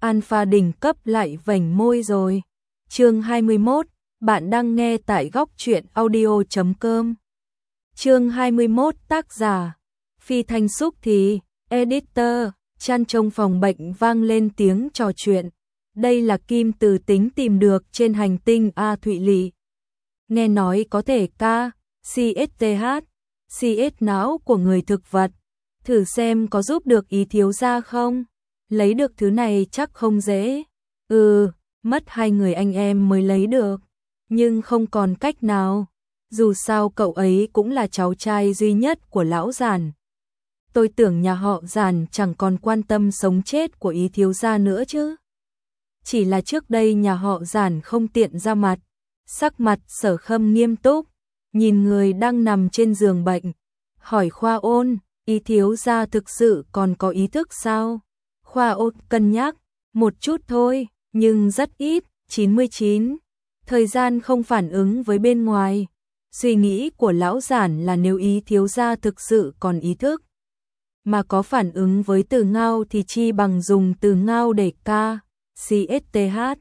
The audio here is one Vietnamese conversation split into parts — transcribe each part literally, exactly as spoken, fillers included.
Alpha đỉnh cấp lại vểnh môi rồi. Chương hai mươi mốt, bạn đang nghe tại góc truyện audio chấm com. Chương hai mươi mốt, tác giả Phi Thanh Xúc thì editor. Chan trong phòng bệnh vang lên tiếng trò chuyện. Đây là kim từ tính tìm được trên hành tinh A Thụy Lỵ. Nghe nói có thể ca, xê ét tê hát, xê ét não của người thực vật. Thử xem có giúp được ý thiếu gia không? Lấy được thứ này chắc không dễ. Ừ, mất hai người anh em mới lấy được. Nhưng không còn cách nào. Dù sao cậu ấy cũng là cháu trai duy nhất của lão Giản. Tôi tưởng nhà họ Giản chẳng còn quan tâm sống chết của ý thiếu gia nữa chứ. Chỉ là trước đây nhà họ Giản không tiện ra mặt. Sắc mặt Sở Khâm nghiêm túc, nhìn người đang nằm trên giường bệnh, hỏi Khoa Ôn, ý thiếu gia thực sự còn có ý thức sao? Khoa Ôn cân nhắc, một chút thôi, nhưng rất ít, chín mươi chín. Thời gian không phản ứng với bên ngoài. Suy nghĩ của lão Giản là nếu ý thiếu gia thực sự còn ý thức, mà có phản ứng với từ ngao thì chi bằng dùng từ ngao để ca, xê ét tê hát.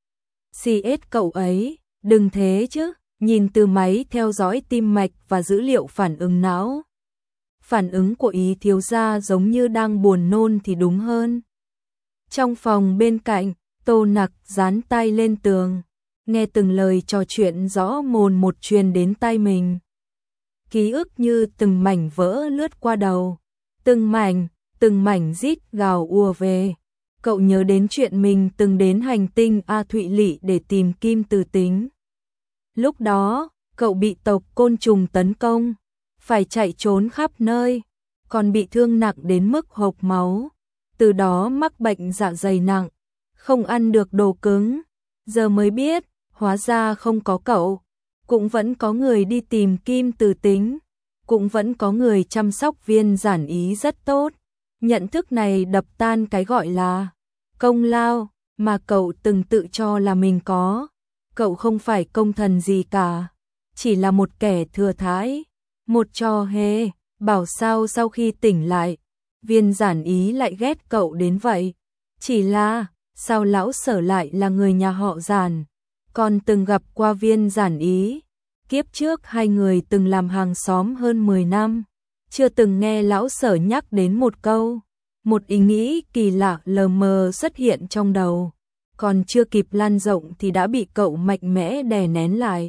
xê ét cậu ấy, đừng thế chứ, nhìn từ máy theo dõi tim mạch và dữ liệu phản ứng não. Phản ứng của ý thiếu gia giống như đang buồn nôn thì đúng hơn. Trong phòng bên cạnh, Tô Nặc dán tai lên tường, nghe từng lời trò chuyện rõ mồn một truyền đến tai mình. Ký ức như từng mảnh vỡ lướt qua đầu, từng mảnh, từng mảnh rít gào ùa về. Cậu nhớ đến chuyện mình từng đến hành tinh A Thụy Lỵ để tìm kim từ tính. Lúc đó, cậu bị tộc côn trùng tấn công, phải chạy trốn khắp nơi, còn bị thương nặng đến mức hộc máu. Từ đó mắc bệnh dạ dày nặng, không ăn được đồ cứng. Giờ mới biết, hóa ra không có cậu, cũng vẫn có người đi tìm kim từ tính, cũng vẫn có người chăm sóc Viên Giản Ý rất tốt. Nhận thức này đập tan cái gọi là công lao mà cậu từng tự cho là mình có. Cậu không phải công thần gì cả, chỉ là một kẻ thừa thãi, một trò hề. Bảo sao sau khi tỉnh lại, Viên Giản Ý lại ghét cậu đến vậy. Chỉ là, sao lão Sở lại là người nhà họ Giản, còn từng gặp qua Viên Giản Ý. Kiếp trước hai người từng làm hàng xóm hơn mười năm, chưa từng nghe lão Sở nhắc đến một câu. Một ý nghĩ kỳ lạ lờ mờ xuất hiện trong đầu, còn chưa kịp lan rộng thì đã bị cậu mạnh mẽ đè nén lại.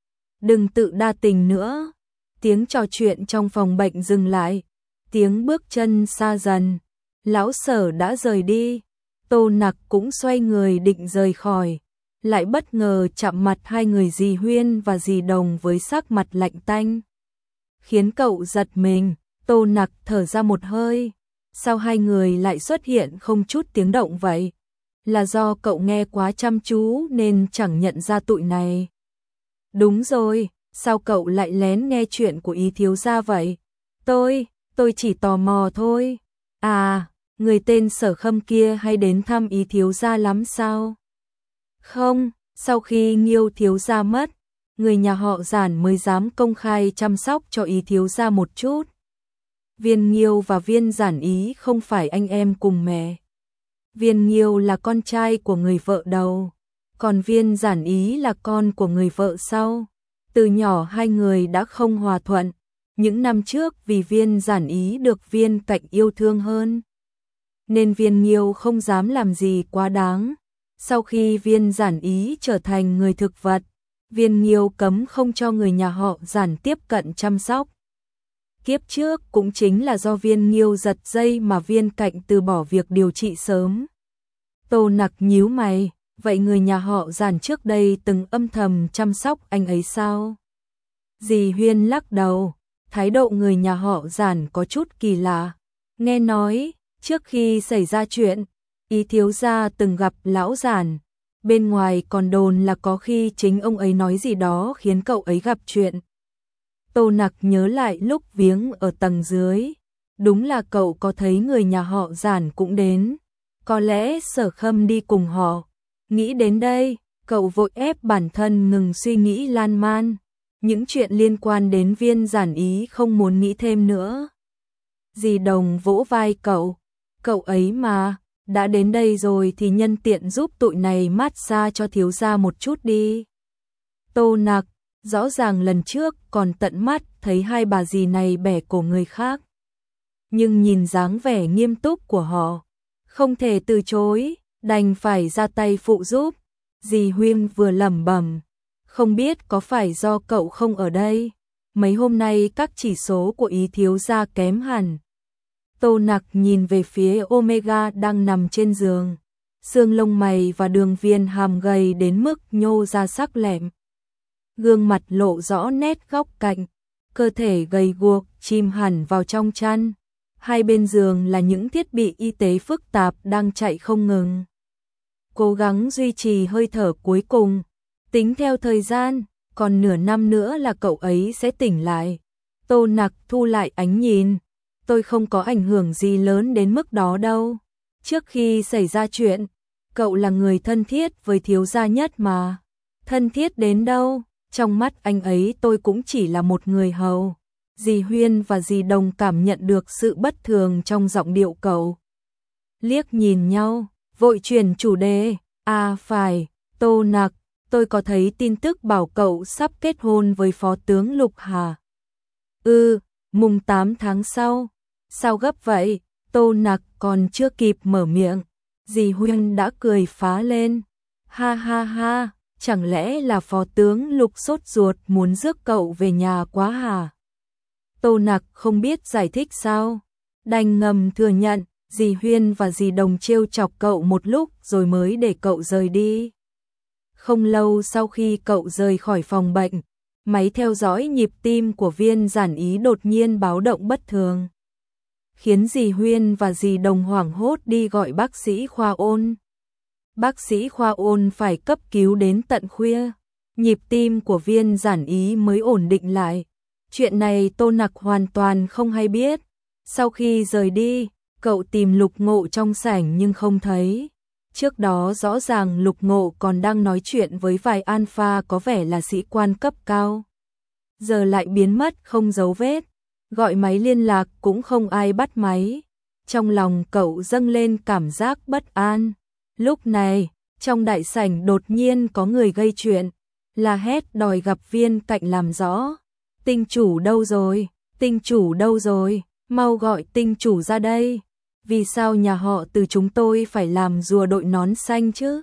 Đừng tự đa tình nữa. Tiếng trò chuyện trong phòng bệnh dừng lại, tiếng bước chân xa dần. Lão Sở đã rời đi, Tô Nặc cũng xoay người định rời khỏi, lại bất ngờ chạm mặt hai người dì Huyên và dì Đồng với sắc mặt lạnh tanh, khiến cậu giật mình. Tô Nặc thở ra một hơi, sao hai người lại xuất hiện không chút tiếng động vậy? Là do cậu nghe quá chăm chú nên chẳng nhận ra tụi này. Đúng rồi, sao cậu lại lén nghe chuyện của ý thiếu gia vậy? Tôi, tôi chỉ tò mò thôi. À, người tên Sở Khâm kia hay đến thăm ý thiếu gia lắm sao? Không, sau khi Nghiêu thiếu gia mất, người nhà họ Giản mới dám công khai chăm sóc cho ý thiếu gia một chút. Viên Nghiêu và Viên Giản Ý không phải anh em cùng mẹ. Viên Nghiêu là con trai của người vợ đầu, còn Viên Giản Ý là con của người vợ sau. Từ nhỏ hai người đã không hòa thuận. Những năm trước vì Viên Giản Ý được Viên Cạnh yêu thương hơn, nên Viên Nghiêu không dám làm gì quá đáng. Sau khi Viên Giản Ý trở thành người thực vật, Viên Nghiêu cấm không cho người nhà họ Giản tiếp cận chăm sóc. Kiếp trước cũng chính là do Viên Nghiêu giật dây mà Viên Cạnh từ bỏ việc điều trị sớm. Tô Nặc nhíu mày, vậy người nhà họ Giản trước đây từng âm thầm chăm sóc anh ấy sao? Dì Huyên lắc đầu, thái độ người nhà họ Giản có chút kỳ lạ. Nghe nói, trước khi xảy ra chuyện, ý thiếu gia từng gặp lão Giản. Bên ngoài còn đồn là có khi chính ông ấy nói gì đó khiến cậu ấy gặp chuyện. Tô Nặc nhớ lại lúc viếng ở tầng dưới, đúng là cậu có thấy người nhà họ Giản cũng đến. Có lẽ Sở Khâm đi cùng họ. Nghĩ đến đây, cậu vội ép bản thân ngừng suy nghĩ lan man. Những chuyện liên quan đến Viên Giản Ý không muốn nghĩ thêm nữa. Dì Đồng vỗ vai cậu. Cậu ấy mà, đã đến đây rồi thì nhân tiện giúp tụi này mát xa cho thiếu gia một chút đi. Tô Nặc, rõ ràng lần trước còn tận mắt thấy hai bà dì này bẻ cổ người khác. Nhưng nhìn dáng vẻ nghiêm túc của họ, không thể từ chối, đành phải ra tay phụ giúp. Dì Huyên vừa lẩm bẩm, không biết có phải do cậu không ở đây, mấy hôm nay các chỉ số của Ý thiếu gia kém hẳn. Tô Nặc nhìn về phía Omega đang nằm trên giường, xương lông mày và đường viền hàm gầy đến mức nhô ra sắc lẹm. Gương mặt lộ rõ nét góc cạnh, cơ thể gầy guộc chìm hẳn vào trong chăn. Hai bên giường là những thiết bị y tế phức tạp đang chạy không ngừng. Cố gắng duy trì hơi thở cuối cùng. Tính theo thời gian, còn nửa năm nữa là cậu ấy sẽ tỉnh lại. Tô Nặc thu lại ánh nhìn. Tôi không có ảnh hưởng gì lớn đến mức đó đâu. Trước khi xảy ra chuyện, cậu là người thân thiết với thiếu gia nhất mà. Thân thiết đến đâu, trong mắt anh ấy tôi cũng chỉ là một người hầu. Dì Huyên và dì Đồng cảm nhận được sự bất thường trong giọng điệu cậu. Liếc nhìn nhau, vội chuyển chủ đề. À phải, Tô Nặc, tôi có thấy tin tức bảo cậu sắp kết hôn với Phó tướng Lục Hà. Ừ, mùng tám tháng sau. Sao gấp vậy? Tô Nặc còn chưa kịp mở miệng, dì Huyên đã cười phá lên. Ha ha ha, chẳng lẽ là Phó tướng Lục sốt ruột muốn rước cậu về nhà quá hả? Tô Nặc không biết giải thích sao, đành ngầm thừa nhận. Dì Huyên và dì Đồng trêu chọc cậu một lúc rồi mới để cậu rời đi. Không lâu sau khi cậu rời khỏi phòng bệnh, máy theo dõi nhịp tim của Viên Giản Ý đột nhiên báo động bất thường, khiến dì Huyên và dì Đồng hoảng hốt đi gọi bác sĩ khoa ôn. Bác sĩ khoa ôn phải cấp cứu đến tận khuya, nhịp tim của Viên Giản Ý mới ổn định lại. Chuyện này Tô Nặc hoàn toàn không hay biết. Sau khi rời đi, cậu tìm Lục Ngộ trong sảnh nhưng không thấy. Trước đó rõ ràng Lục Ngộ còn đang nói chuyện với vài alpha có vẻ là sĩ quan cấp cao. Giờ lại biến mất không dấu vết. Gọi máy liên lạc cũng không ai bắt máy. Trong lòng cậu dâng lên cảm giác bất an. Lúc này, trong đại sảnh đột nhiên có người gây chuyện. La hét đòi gặp Viên Cạnh làm rõ. Tinh chủ đâu rồi? Tinh chủ đâu rồi? Mau gọi tinh chủ ra đây. Vì sao nhà họ Từ chúng tôi phải làm rùa đội nón xanh chứ?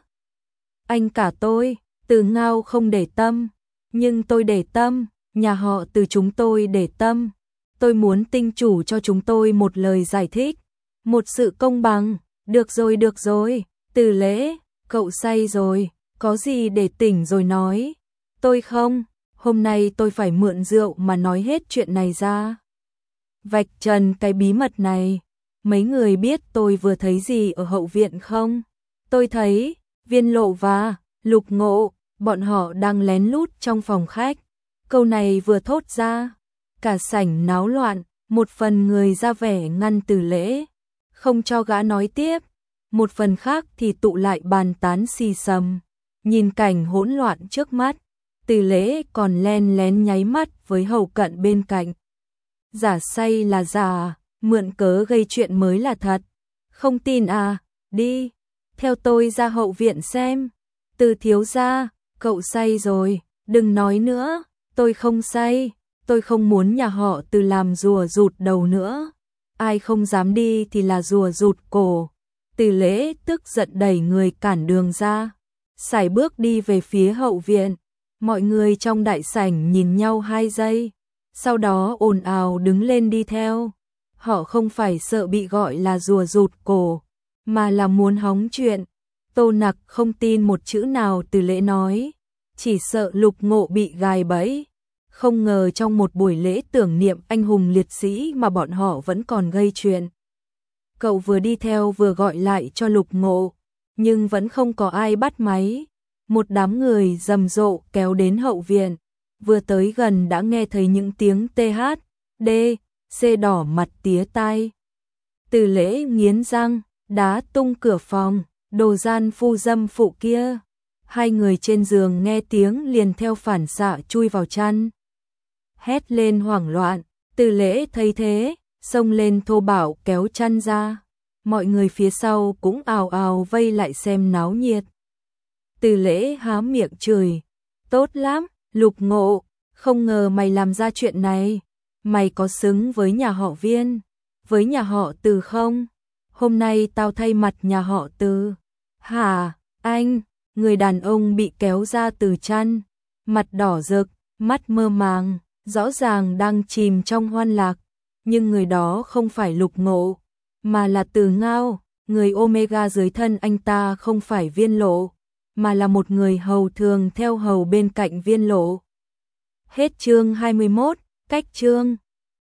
Anh cả tôi, Từ Ngao không để tâm, nhưng tôi để tâm, nhà họ Từ chúng tôi để tâm. Tôi muốn tinh chủ cho chúng tôi một lời giải thích, một sự công bằng. Được rồi, được rồi, Từ Lễ, cậu say rồi, có gì để tỉnh rồi nói. Tôi không, hôm nay tôi phải mượn rượu mà nói hết chuyện này ra. Vạch trần cái bí mật này. Mấy người biết tôi vừa thấy gì ở hậu viện không? Tôi thấy Viên Lộ và Lục Ngộ, bọn họ đang lén lút trong phòng khách. Câu này vừa thốt ra, cả sảnh náo loạn, một phần người ra vẻ ngăn Từ Lễ, không cho gã nói tiếp, một phần khác thì tụ lại bàn tán xì xầm. Nhìn cảnh hỗn loạn trước mắt, Từ Lễ còn len lén nháy mắt với hầu cận bên cạnh. Giả say là giả, mượn cớ gây chuyện mới là thật. Không tin à, đi, theo tôi ra hậu viện xem. Từ thiếu gia, cậu say rồi, đừng nói nữa, tôi không say, tôi không muốn nhà họ Từ làm rùa rụt đầu nữa. Ai không dám đi thì là rùa rụt cổ. Từ Lễ tức giận đẩy người cản đường ra, sải bước đi về phía hậu viện. Mọi người trong đại sảnh nhìn nhau hai giây, sau đó ồn ào đứng lên đi theo. Họ không phải sợ bị gọi là rùa rụt cổ, mà là muốn hóng chuyện. Tô Nặc không tin một chữ nào Từ Lễ nói, chỉ sợ Lục Ngộ bị gài bẫy. Không ngờ trong một buổi lễ tưởng niệm anh hùng liệt sĩ mà bọn họ vẫn còn gây chuyện. Cậu vừa đi theo vừa gọi lại cho Lục Ngộ, nhưng vẫn không có ai bắt máy. Một đám người rầm rộ kéo đến hậu viện, vừa tới gần đã nghe thấy những tiếng tê hát, đê, xê đỏ mặt tía tai. Từ Lễ nghiến răng, đá tung cửa phòng, đồ gian phu dâm phụ kia. Hai người trên giường nghe tiếng liền theo phản xạ chui vào chăn. Hét lên hoảng loạn, Từ Lễ thấy thế, xông lên thô bạo kéo chăn ra. mọi người phía sau cũng ào ào vây lại xem náo nhiệt. Từ Lễ há miệng chửi, tốt lắm, Lục Ngộ, không ngờ mày làm ra chuyện này, mày có xứng với nhà họ Viên, với nhà họ Từ không? Hôm nay tao thay mặt nhà họ Từ. Hả, anh? Người đàn ông bị kéo ra từ chăn, mặt đỏ rực, mắt mơ màng, rõ ràng đang chìm trong hoan lạc, nhưng người đó không phải Lục Ngộ, mà là Từ Ngao, người Omega dưới thân anh ta không phải Viên Lộ, mà là một người hầu thường theo hầu bên cạnh Viên Lộ. Hết chương hai mươi mốt, cách chương